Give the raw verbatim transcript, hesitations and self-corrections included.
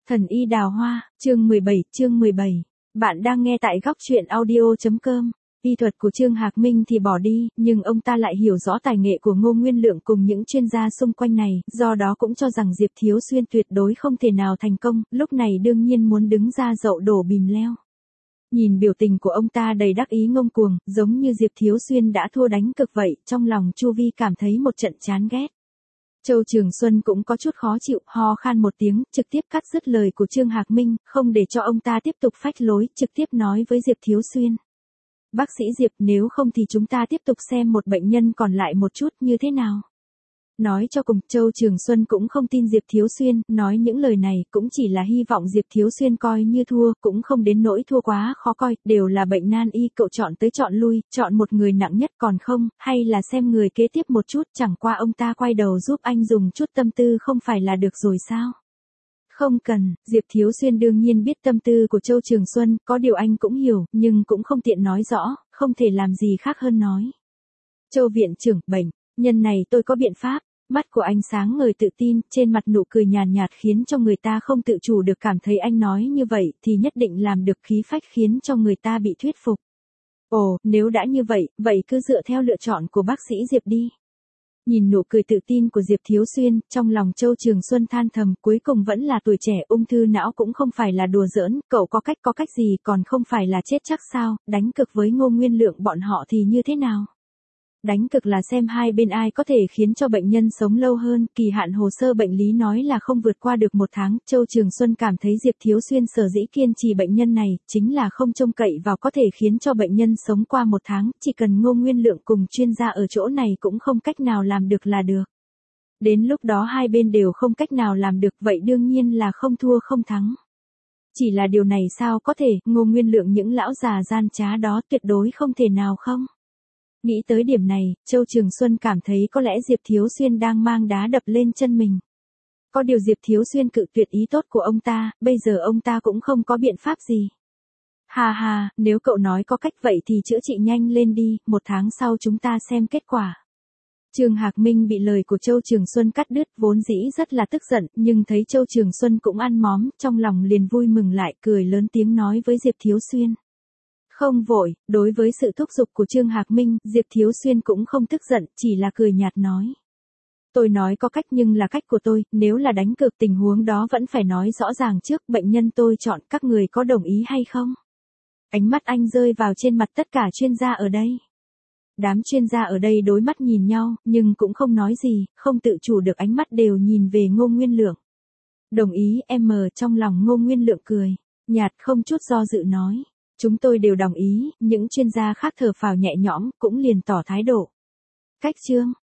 Thần y đào hoa, chương mười bảy, chương mười bảy. Bạn đang nghe tại góc truyện audio chấm com. Y thuật của Trương Hạc Minh thì bỏ đi, nhưng ông ta lại hiểu rõ tài nghệ của Ngô Nguyên Lượng cùng những chuyên gia xung quanh này, do đó cũng cho rằng Diệp Thiếu Xuyên tuyệt đối không thể nào thành công, lúc này đương nhiên muốn đứng ra dậu đổ bìm leo. Nhìn biểu tình của ông ta đầy đắc ý ngông cuồng, giống như Diệp Thiếu Xuyên đã thua đánh cực vậy, trong lòng Chu Vi cảm thấy một trận chán ghét. Châu Trường Xuân cũng có chút khó chịu, ho khan một tiếng, trực tiếp cắt dứt lời của Trương Hạc Minh, không để cho ông ta tiếp tục phách lối, trực tiếp nói với Diệp Thiếu Xuyên. Bác sĩ Diệp, nếu không thì chúng ta tiếp tục xem một bệnh nhân còn lại một chút như thế nào. Nói cho cùng, Châu Trường Xuân cũng không tin Diệp Thiếu Xuyên, nói những lời này cũng chỉ là hy vọng Diệp Thiếu Xuyên coi như thua, cũng không đến nỗi thua quá khó coi, đều là bệnh nan y, cậu chọn tới chọn lui, chọn một người nặng nhất còn không, hay là xem người kế tiếp một chút, chẳng qua ông ta quay đầu giúp anh dùng chút tâm tư không phải là được rồi sao? Không cần, Diệp Thiếu Xuyên đương nhiên biết tâm tư của Châu Trường Xuân, có điều anh cũng hiểu, nhưng cũng không tiện nói rõ, không thể làm gì khác hơn nói. Châu viện trưởng, bệnh nhân này tôi có biện pháp. Mắt của anh sáng ngời tự tin, trên mặt nụ cười nhàn nhạt, nhạt khiến cho người ta không tự chủ được cảm thấy anh nói như vậy thì nhất định làm được khí phách khiến cho người ta bị thuyết phục. Ồ, nếu đã như vậy, vậy cứ dựa theo lựa chọn của bác sĩ Diệp đi. Nhìn nụ cười tự tin của Diệp Thiếu Xuyên, trong lòng Châu Trường Xuân than thầm, cuối cùng vẫn là tuổi trẻ, ung thư não cũng không phải là đùa giỡn, cậu có cách có cách gì còn không phải là chết chắc sao, đánh cực với Ngô Nguyên Lượng bọn họ thì như thế nào? Đánh cực là xem hai bên ai có thể khiến cho bệnh nhân sống lâu hơn, kỳ hạn hồ sơ bệnh lý nói là không vượt qua được một tháng, Châu Trường Xuân cảm thấy Diệp Thiếu Xuyên sở dĩ kiên trì bệnh nhân này, chính là không trông cậy vào có thể khiến cho bệnh nhân sống qua một tháng, chỉ cần Ngô Nguyên Lượng cùng chuyên gia ở chỗ này cũng không cách nào làm được là được. Đến lúc đó hai bên đều không cách nào làm được, vậy đương nhiên là không thua không thắng. Chỉ là điều này sao có thể, Ngô Nguyên Lượng những lão già gian trá đó tuyệt đối không thể nào không? Nghĩ tới điểm này, Châu Trường Xuân cảm thấy có lẽ Diệp Thiếu Xuyên đang mang đá đập lên chân mình. Có điều Diệp Thiếu Xuyên cự tuyệt ý tốt của ông ta, bây giờ ông ta cũng không có biện pháp gì. Hà hà, nếu cậu nói có cách vậy thì chữa trị nhanh lên đi, một tháng sau chúng ta xem kết quả. Trương Hạc Minh bị lời của Châu Trường Xuân cắt đứt, vốn dĩ rất là tức giận, nhưng thấy Châu Trường Xuân cũng ăn móm, trong lòng liền vui mừng lại, cười lớn tiếng nói với Diệp Thiếu Xuyên. Không vội, đối với sự thúc giục của Trương Hạc Minh, Diệp Thiếu Xuyên cũng không tức giận, chỉ là cười nhạt nói. Tôi nói có cách nhưng là cách của tôi, nếu là đánh cược tình huống đó vẫn phải nói rõ ràng trước, bệnh nhân tôi chọn, các người có đồng ý hay không? Ánh mắt anh rơi vào trên mặt tất cả chuyên gia ở đây. Đám chuyên gia ở đây đối mắt nhìn nhau, nhưng cũng không nói gì, không tự chủ được ánh mắt đều nhìn về Ngô Nguyên Lượng. Đồng ý, em ở trong lòng Ngô Nguyên Lượng cười, nhạt không chút do dự nói. Chúng tôi đều đồng ý, những chuyên gia khác thở phào nhẹ nhõm, cũng liền tỏ thái độ. Cách chương,